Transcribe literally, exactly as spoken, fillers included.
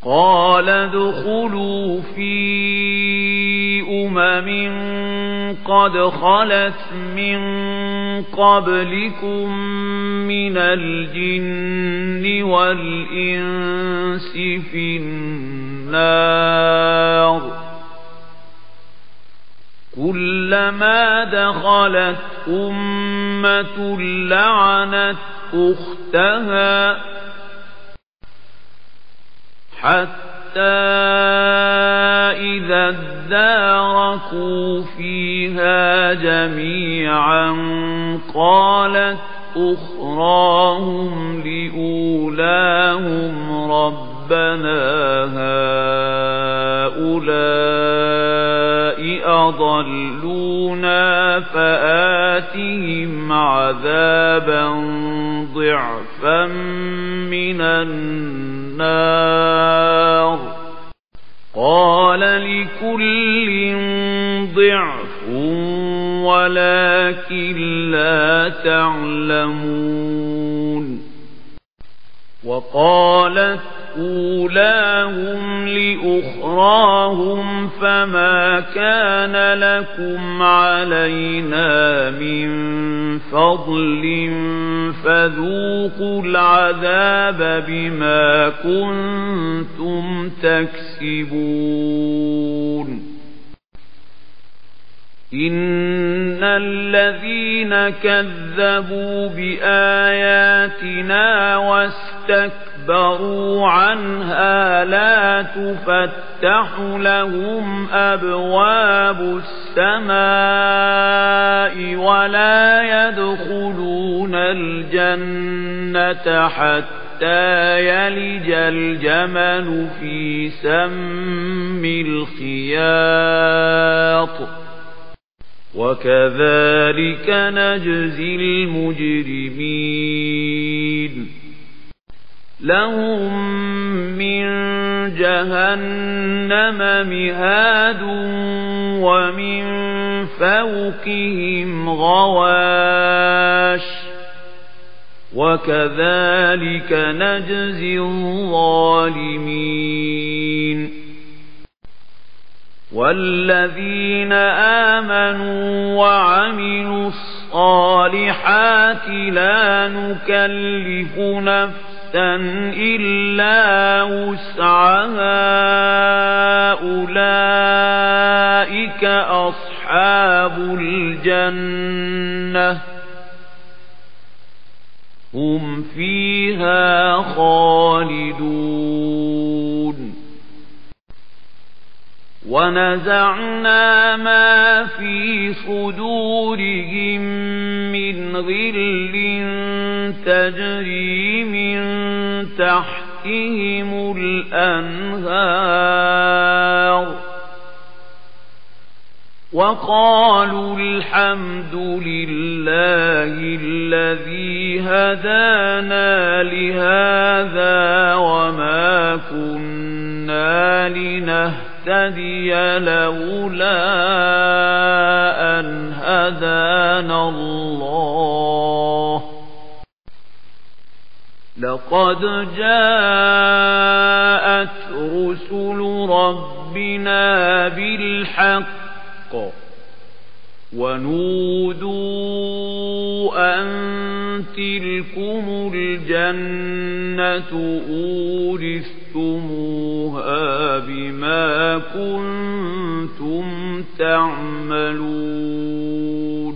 قال ادخلوا في أمم قد خلت من قبلكم من الجن والإنس في النار كلما دخلت أمة لعنت أختها حتى إذا اداركوا فيها جميعا قالت أخراهم لأولاهم ربنا هؤلاء أضلونا فآتهم عذابا ضعفا من النار قال لكل ضعف ولكن لا تعلمون وقالت أولاهم لأخراهم فما كان لكم علينا من فضل فذوقوا العذاب بما كنتم تكسبون إن الذين كذبوا بآياتنا واستكبروا عنها لا تفتح لهم أبواب السماء ولا يدخلون الجنة حتى يلج الجمل في سم الخياط وكذلك نجزي المجرمين لهم من جهنم مهاد ومن فوقهم غواش وكذلك نجزي الظالمين والذين آمنوا وعملوا الصالحات لا نكلف نفسا إلا وسعها أولئك أصحاب الجنة هم فيها خالدون ونزعنا ما في صدورهم من غل تجري من تحتهم الأنهار وقالوا الحمد لله الذي هدانا لهذا وما كنا لنهتدي لولا أن هدانا الله لقد جاءت رسل ربنا بالحق ونودوا أن تلكم الجنة أورثتموها بما كنتم تعملون